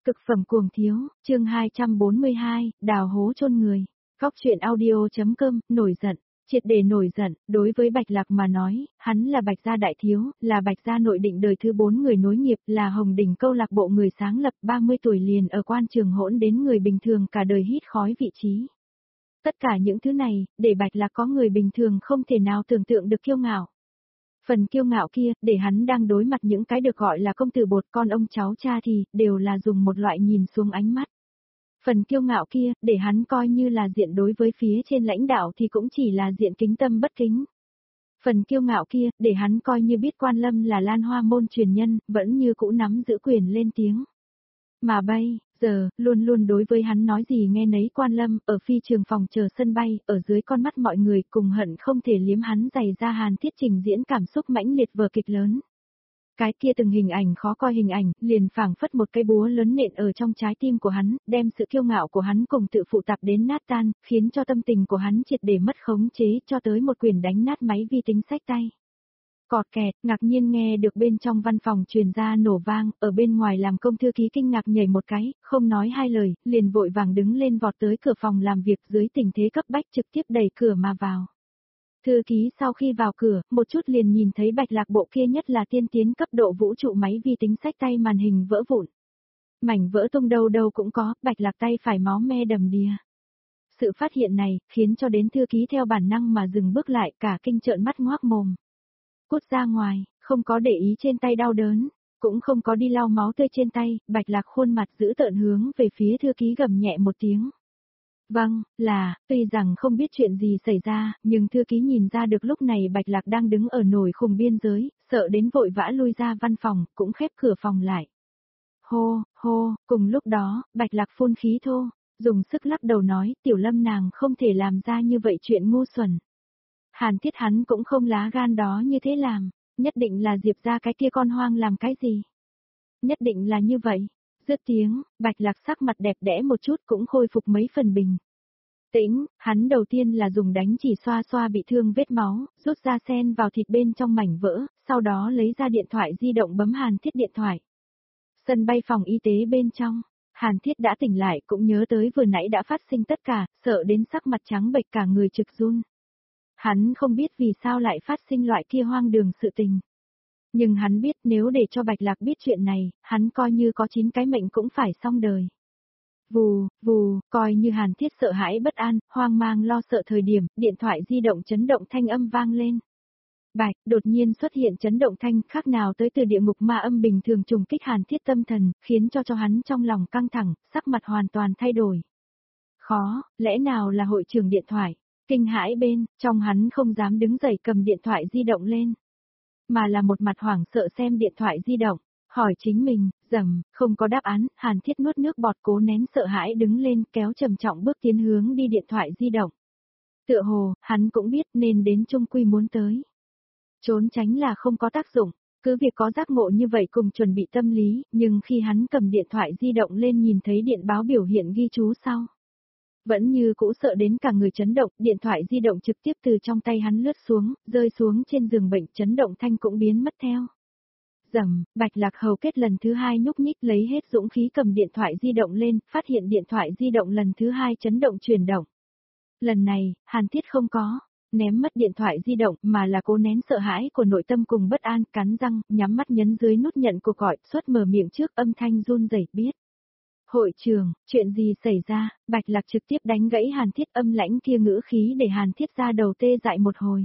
Cực phẩm cuồng thiếu, chương 242, đào hố chôn người. Góc truyện audio.com, nổi giận, triệt để nổi giận, đối với Bạch Lạc mà nói, hắn là Bạch gia đại thiếu, là Bạch gia nội định đời thứ 4 người nối nghiệp, là Hồng Đỉnh câu lạc bộ người sáng lập 30 tuổi liền ở quan trường hỗn đến người bình thường cả đời hít khói vị trí. Tất cả những thứ này, để Bạch Lạc có người bình thường không thể nào tưởng tượng được kiêu ngạo. Phần kiêu ngạo kia, để hắn đang đối mặt những cái được gọi là công tử bột con ông cháu cha thì, đều là dùng một loại nhìn xuống ánh mắt. Phần kiêu ngạo kia, để hắn coi như là diện đối với phía trên lãnh đạo thì cũng chỉ là diện kính tâm bất kính. Phần kiêu ngạo kia, để hắn coi như biết Quan Lâm là Lan Hoa môn truyền nhân, vẫn như cũ nắm giữ quyền lên tiếng. Mà bây giờ, luôn luôn đối với hắn nói gì nghe nấy Quan Lâm, ở phi trường phòng chờ sân bay, ở dưới con mắt mọi người cùng hận không thể liếm hắn giày ra Hàn Thiết trình diễn cảm xúc mãnh liệt vở kịch lớn. Cái kia từng hình ảnh khó coi hình ảnh, liền phảng phất một cây búa lớn nện ở trong trái tim của hắn, đem sự kiêu ngạo của hắn cùng tự phụ tạp đến nát tan, khiến cho tâm tình của hắn triệt để mất khống chế cho tới một quyền đánh nát máy vi tính xách tay. Cọt kẹt, ngạc nhiên nghe được bên trong văn phòng truyền ra nổ vang, ở bên ngoài làm công thư ký kinh ngạc nhảy một cái, không nói hai lời, liền vội vàng đứng lên vọt tới cửa phòng làm việc dưới tình thế cấp bách trực tiếp đẩy cửa mà vào. Thư ký sau khi vào cửa, một chút liền nhìn thấy Bạch Lạc bộ kia nhất là tiên tiến cấp độ vũ trụ máy vi tính xách tay màn hình vỡ vụn. Mảnh vỡ tung đâu đâu cũng có, Bạch Lạc tay phải máu me đầm đìa. Sự phát hiện này, khiến cho đến thư ký theo bản năng mà dừng bước lại cả kinh trợn mắt ngoác mồm. Cút ra ngoài, không có để ý trên tay đau đớn, cũng không có đi lau máu tươi trên tay, Bạch Lạc khuôn mặt giữ tợn hướng về phía thư ký gầm nhẹ một tiếng. Vâng, tuy rằng không biết chuyện gì xảy ra, nhưng thư ký nhìn ra được lúc này Bạch Lạc đang đứng ở nổi khủng biên giới, sợ đến vội vã lui ra văn phòng, cũng khép cửa phòng lại. Hô, hô, cùng lúc đó, Bạch Lạc phun khí thô, dùng sức lắc đầu nói, Tiểu Lâm nàng không thể làm ra như vậy chuyện ngu xuẩn. Hàn Thiết hắn cũng không lá gan đó như thế làm, nhất định là Diệp ra cái kia con hoang làm cái gì. Nhất định là như vậy. Dứt tiếng, Bạch Lạc sắc mặt đẹp đẽ một chút cũng khôi phục mấy phần bình tĩnh, hắn đầu tiên là dùng đánh chỉ xoa xoa bị thương vết máu, rút ra sen vào thịt bên trong mảnh vỡ, sau đó lấy ra điện thoại di động bấm Hàn Thiết điện thoại. Sân bay phòng y tế bên trong, Hàn Thiết đã tỉnh lại cũng nhớ tới vừa nãy đã phát sinh tất cả, sợ đến sắc mặt trắng bệch cả người trực run. Hắn không biết vì sao lại phát sinh loại kia hoang đường sự tình. Nhưng hắn biết nếu để cho Bạch Lạc biết chuyện này, hắn coi như có 9 cái mệnh cũng phải xong đời. Vù, vù, coi như Hàn Thiết sợ hãi bất an, hoang mang lo sợ thời điểm, điện thoại di động chấn động thanh âm vang lên. Bạch, đột nhiên xuất hiện chấn động thanh khác nào tới từ địa ngục ma âm bình thường trùng kích Hàn Thiết tâm thần, khiến cho hắn trong lòng căng thẳng, sắc mặt hoàn toàn thay đổi. Khó, lẽ nào là hội trưởng điện thoại? Kinh hãi bên, trong hắn không dám đứng dậy cầm điện thoại di động lên. Mà là một mặt hoảng sợ xem điện thoại di động, hỏi chính mình, không có đáp án, Hàn Thiết nuốt nước bọt cố nén sợ hãi đứng lên kéo trầm trọng bước tiến hướng đi điện thoại di động. Tựa hồ, hắn cũng biết nên đến chung quy muốn tới. Trốn tránh là không có tác dụng, cứ việc có giác ngộ như vậy cùng chuẩn bị tâm lý, nhưng khi hắn cầm điện thoại di động lên nhìn thấy điện báo biểu hiện ghi chú sau. Vẫn như cũ sợ đến cả người chấn động, điện thoại di động trực tiếp từ trong tay hắn lướt xuống, rơi xuống trên giường bệnh chấn động thanh cũng biến mất theo. Bạch Lạc hầu kết lần thứ 2 nhúc nhích lấy hết dũng khí cầm điện thoại di động lên, phát hiện điện thoại di động lần thứ 2 chấn động chuyển động. Lần này, Hàn Thiết không có ném mất điện thoại di động mà là cố nén sợ hãi của nội tâm cùng bất an, cắn răng, nhắm mắt nhấn dưới nút nhận cuộc gọi, suốt mở miệng trước âm thanh run rẩy biết. Hội trường, chuyện gì xảy ra? Bạch Lạc trực tiếp đánh gãy Hàn Thiết âm lãnh kia ngữ khí để Hàn Thiết ra đầu tê dại một hồi.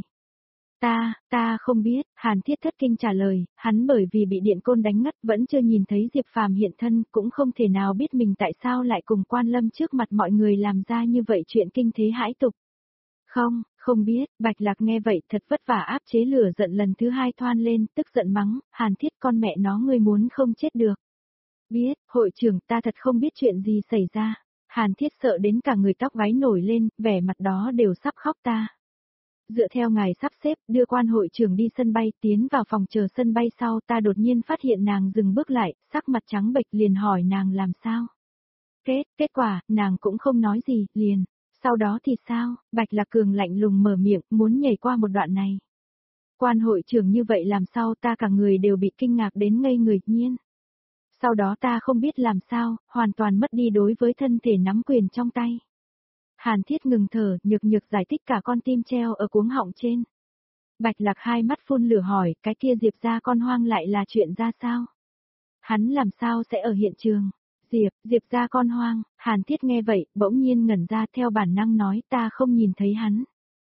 Ta không biết, Hàn Thiết thất kinh trả lời, hắn bởi vì bị điện côn đánh ngất vẫn chưa nhìn thấy Diệp Phàm hiện thân, cũng không thể nào biết mình tại sao lại cùng Quan Lâm trước mặt mọi người làm ra như vậy chuyện kinh thế hãi tục. Không biết, Bạch Lạc nghe vậy thật vất vả áp chế lửa giận lần thứ 2 thoan lên, tức giận mắng, Hàn Thiết con mẹ nó ngươi muốn không chết được. Biết, hội trưởng ta thật không biết chuyện gì xảy ra. Hàn Thiết sợ đến cả người tóc gáy nổi lên, vẻ mặt đó đều sắp khóc ta. Dựa theo ngài sắp xếp, đưa Quan hội trưởng đi sân bay, tiến vào phòng chờ sân bay sau ta đột nhiên phát hiện nàng dừng bước lại, sắc mặt trắng bệch liền hỏi nàng làm sao. Kết quả, nàng cũng không nói gì, liền. Sau đó thì sao, Bạch Lạc Cường lạnh lùng mở miệng, muốn nhảy qua một đoạn này. Quan hội trưởng như vậy làm sao ta cả người đều bị kinh ngạc đến ngây người nhiên. Sau đó ta không biết làm sao, hoàn toàn mất đi đối với thân thể nắm quyền trong tay. Hàn Thiết ngừng thở, nhược nhược giải thích cả con tim treo ở cuống họng trên. Bạch Lạc hai mắt phun lửa hỏi, cái kia Diệp gia con hoang lại là chuyện ra sao? Hắn làm sao sẽ ở hiện trường? Diệp gia con hoang, Hàn Thiết nghe vậy, bỗng nhiên ngẩn ra theo bản năng nói ta không nhìn thấy hắn.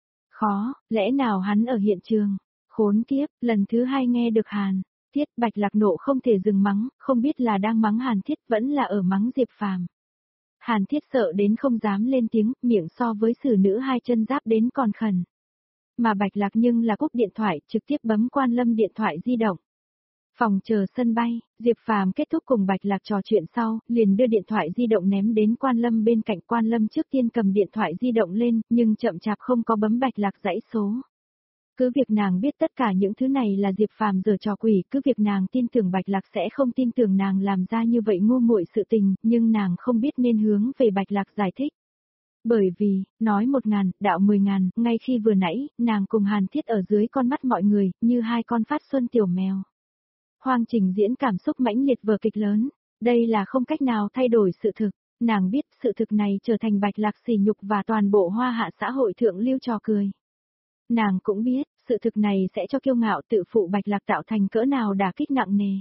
Khó, lẽ nào hắn ở hiện trường? Khốn kiếp, lần thứ hai nghe được Hàn Thiết, Bạch Lạc nộ không thể dừng mắng, không biết là đang mắng Hàn Thiết vẫn là ở mắng Diệp Phàm. Hàn Thiết sợ đến không dám lên tiếng, miệng so với xử nữ hai chân giáp đến còn khẩn. Mà Bạch Lạc nhưng là cúp điện thoại, trực tiếp bấm Quan Lâm điện thoại di động. Phòng chờ sân bay, Diệp Phàm kết thúc cùng Bạch Lạc trò chuyện sau, liền đưa điện thoại di động ném đến Quan Lâm bên cạnh. Quan Lâm trước tiên cầm điện thoại di động lên, nhưng chậm chạp không có bấm Bạch Lạc dãy số. Cứ việc nàng biết tất cả những thứ này là Diệp Phàm giở trò quỷ, cứ việc nàng tin tưởng Bạch Lạc sẽ không tin tưởng nàng làm ra như vậy ngu muội sự tình, nhưng nàng không biết nên hướng về Bạch Lạc giải thích. Bởi vì, nói 1.000, đạo 10.000, ngay khi vừa nãy, nàng cùng Hàn Thiết ở dưới con mắt mọi người, như hai con phát xuân tiểu mèo. Hoang trình diễn cảm xúc mãnh liệt vở kịch lớn, đây là không cách nào thay đổi sự thực, nàng biết sự thực này trở thành Bạch Lạc sỉ nhục và toàn bộ Hoa Hạ xã hội thượng lưu trò cười. Nàng cũng biết, sự thực này sẽ cho kiêu ngạo tự phụ Bạch Lạc tạo thành cỡ nào đả kích nặng nề.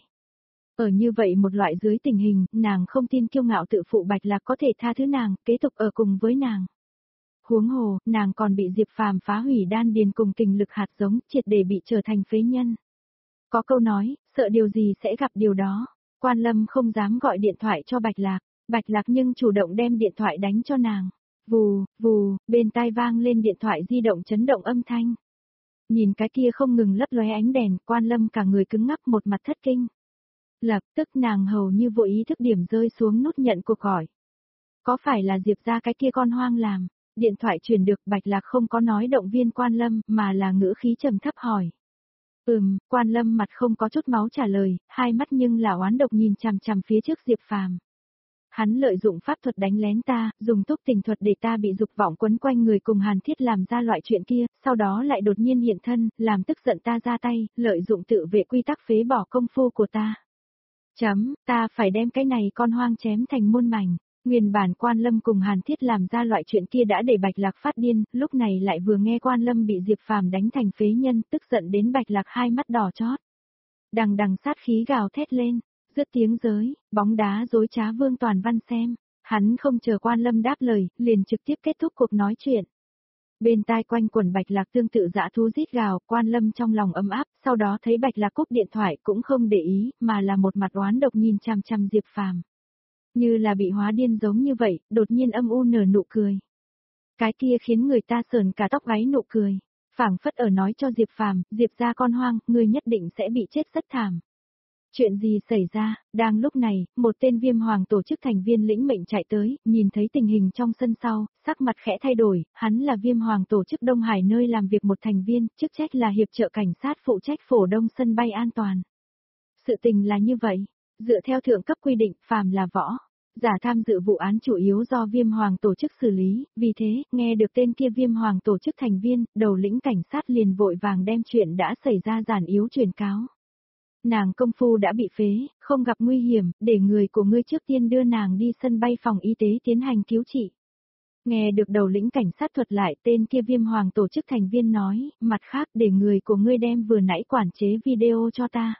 Ở như vậy một loại dưới tình hình, nàng không tin kiêu ngạo tự phụ Bạch Lạc có thể tha thứ nàng, kế tục ở cùng với nàng. Huống hồ, nàng còn bị Diệp Phàm phá hủy đan điền cùng kình lực hạt giống, triệt để bị trở thành phế nhân. Có câu nói, sợ điều gì sẽ gặp điều đó. Quan Lâm không dám gọi điện thoại cho Bạch Lạc nhưng chủ động đem điện thoại đánh cho nàng. Vù, vù, bên tai vang lên điện thoại di động chấn động âm thanh. Nhìn cái kia không ngừng lấp lóe ánh đèn, Quan Lâm cả người cứng ngắc một mặt thất kinh. Lập tức nàng hầu như vô ý thức điểm rơi xuống nút nhận cuộc gọi. Có phải là Diệp gia cái kia con hoang làm? Điện thoại truyền được, Bạch Lạc không có nói động viên Quan Lâm, mà là ngữ khí trầm thấp hỏi. Quan Lâm mặt không có chút máu trả lời, hai mắt nhưng là oán độc nhìn chằm chằm phía trước Diệp Phàm. Hắn lợi dụng pháp thuật đánh lén ta, dùng túc tình thuật để ta bị dục vọng quấn quanh người cùng Hàn Thiết làm ra loại chuyện kia, sau đó lại đột nhiên hiện thân, làm tức giận ta ra tay, lợi dụng tự vệ quy tắc phế bỏ công phu của ta. Ta phải đem cái này con hoang chém thành muôn mảnh. Nguyên bản Quan Lâm cùng Hàn Thiết làm ra loại chuyện kia đã để Bạch Lạc phát điên, lúc này lại vừa nghe Quan Lâm bị Diệp Phàm đánh thành phế nhân, tức giận đến Bạch Lạc hai mắt đỏ chót. Đằng đằng sát khí gào thét lên, dứt tiếng giới, bóng đá dối trá Vương Toàn Văn xem, hắn không chờ Quan Lâm đáp lời, liền trực tiếp kết thúc cuộc nói chuyện. Bên tai quanh quẩn Bạch Lạc tương tự dã thú rít gào, Quan Lâm trong lòng ấm áp, sau đó thấy Bạch Lạc cúp điện thoại cũng không để ý, mà là một mặt oán độc nhìn chằm chằm Diệp Phàm. Như là bị hóa điên giống như vậy, đột nhiên âm u nở nụ cười. Cái kia khiến người ta sờn cả tóc gáy nụ cười, phảng phất ở nói cho Diệp Phàm, Diệp gia con hoang, ngươi nhất định sẽ bị chết rất thảm. Chuyện gì xảy ra? Đang lúc này, một tên Viêm Hoàng tổ chức thành viên lĩnh mệnh chạy tới, nhìn thấy tình hình trong sân sau, sắc mặt khẽ thay đổi, hắn là Viêm Hoàng tổ chức Đông Hải nơi làm việc một thành viên, chức trách là hiệp trợ cảnh sát phụ trách phổ đông sân bay an toàn. Sự tình là như vậy, dựa theo thượng cấp quy định, phàm là võ giả tham dự vụ án chủ yếu do Viêm Hoàng tổ chức xử lý, vì thế, nghe được tên kia Viêm Hoàng tổ chức thành viên, đầu lĩnh cảnh sát liền vội vàng đem chuyện đã xảy ra giản yếu truyền cáo. Nàng công phu đã bị phế, không gặp nguy hiểm, để người của ngươi trước tiên đưa nàng đi sân bay phòng y tế tiến hành cứu trị. Nghe được đầu lĩnh cảnh sát thuật lại, tên kia Viêm Hoàng tổ chức thành viên nói, mặt khác để người của ngươi đem vừa nãy quản chế video cho ta.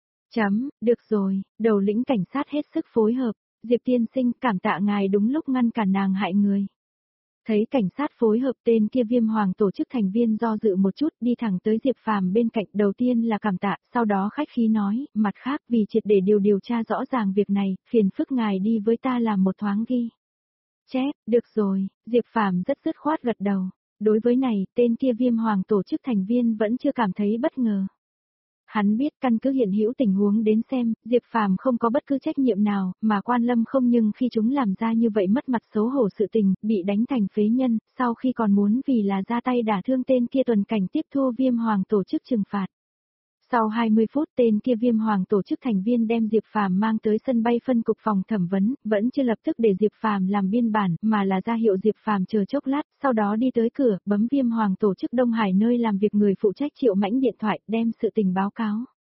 Được rồi, đầu lĩnh cảnh sát hết sức phối hợp, Diệp tiên sinh cảm tạ ngài đúng lúc ngăn cản nàng hại người. Thấy cảnh sát phối hợp, tên kia Viêm Hoàng tổ chức thành viên do dự một chút, đi thẳng tới Diệp Phàm bên cạnh, đầu tiên là cảm tạ, sau đó khách khí nói, mặt khác vì triệt để điều tra rõ ràng việc này, phiền phức ngài đi với ta làm một thoáng ghi chép. Được rồi, Diệp Phàm rất dứt khoát gật đầu. Đối với này, tên kia Viêm Hoàng tổ chức thành viên vẫn chưa cảm thấy bất ngờ. Hắn biết căn cứ hiện hữu tình huống đến xem, Diệp Phàm không có bất cứ trách nhiệm nào, mà Quan Lâm không, nhưng khi chúng làm ra như vậy mất mặt xấu hổ sự tình, bị đánh thành phế nhân, sau khi còn muốn vì là ra tay đả thương tên kia tuần cảnh tiếp thu Viêm Hoàng tổ chức trừng phạt. Sau 20 phút, tên kia Viêm Hoàng tổ chức thành viên đem Diệp Phàm mang tới sân bay phân cục phòng thẩm vấn, vẫn chưa lập tức để Diệp Phàm làm biên bản, mà là ra hiệu Diệp Phàm chờ chốc lát, sau đó đi tới cửa, bấm Viêm Hoàng tổ chức Đông Hải nơi làm việc người phụ trách Triệu Mãnh điện thoại, đem sự tình báo cáo.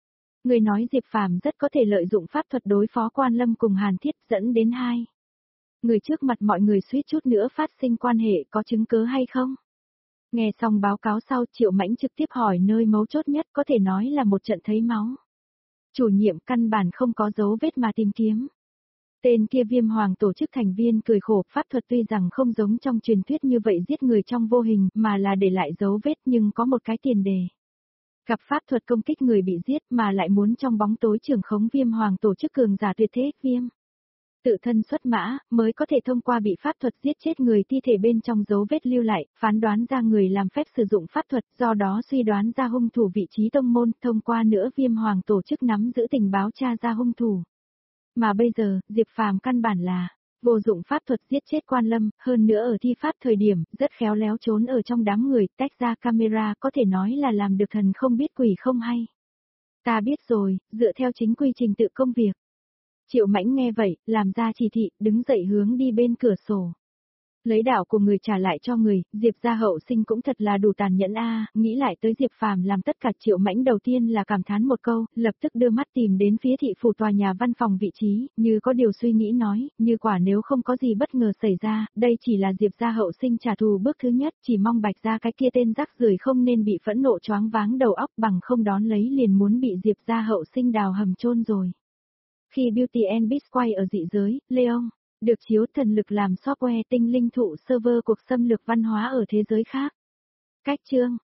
Người nói Diệp Phàm rất có thể lợi dụng pháp thuật đối phó Quan Lâm cùng Hàn Thiết dẫn đến hai người trước mặt mọi người suýt chút nữa phát sinh quan hệ, có chứng cứ hay không? Nghe xong báo cáo sau, Triệu Mãnh trực tiếp hỏi nơi mấu chốt nhất, có thể nói là một trận thấy máu. Chủ nhiệm căn bản không có dấu vết mà tìm kiếm. Tên kia Viêm Hoàng tổ chức thành viên cười khổ, pháp thuật tuy rằng không giống trong truyền thuyết như vậy giết người trong vô hình, mà là để lại dấu vết, nhưng có một cái tiền đề. Gặp pháp thuật công kích người bị giết mà lại muốn trong bóng tối trưởng khống Viêm Hoàng tổ chức cường giả tuyệt thế Viêm. Tự thân xuất mã, mới có thể thông qua bị pháp thuật giết chết người thi thể bên trong dấu vết lưu lại, phán đoán ra người làm phép sử dụng pháp thuật, do đó suy đoán ra hung thủ vị trí tông môn, thông qua nữa Viêm Hoàng tổ chức nắm giữ tình báo tra ra hung thủ. Mà bây giờ, Diệp Phàm căn bản là vô dụng pháp thuật giết chết Quan Lâm, hơn nữa ở thi pháp thời điểm, rất khéo léo trốn ở trong đám người, tách ra camera, có thể nói là làm được thần không biết quỷ không hay. Ta biết rồi, dựa theo chính quy trình tự công việc. Triệu Mãnh nghe vậy, làm ra chỉ thị, đứng dậy hướng đi bên cửa sổ. Lấy đạo của người trả lại cho người, Diệp gia hậu sinh cũng thật là đủ tàn nhẫn a. Nghĩ lại tới Diệp Phàm làm tất cả, Triệu Mãnh đầu tiên là cảm thán một câu, lập tức đưa mắt tìm đến phía thị phủ tòa nhà văn phòng vị trí, như có điều suy nghĩ nói, như quả nếu không có gì bất ngờ xảy ra, đây chỉ là Diệp gia hậu sinh trả thù bước thứ nhất, chỉ mong Bạch gia cái kia tên rác rưởi không nên bị phẫn nộ choáng váng đầu óc, bằng không đón lấy liền muốn bị Diệp gia hậu sinh đào hầm chôn rồi. Khi Beauty and Beast quay ở dị giới, Leon được chiếu thần lực làm software tinh linh thụ server cuộc xâm lược văn hóa ở thế giới khác. Cách chương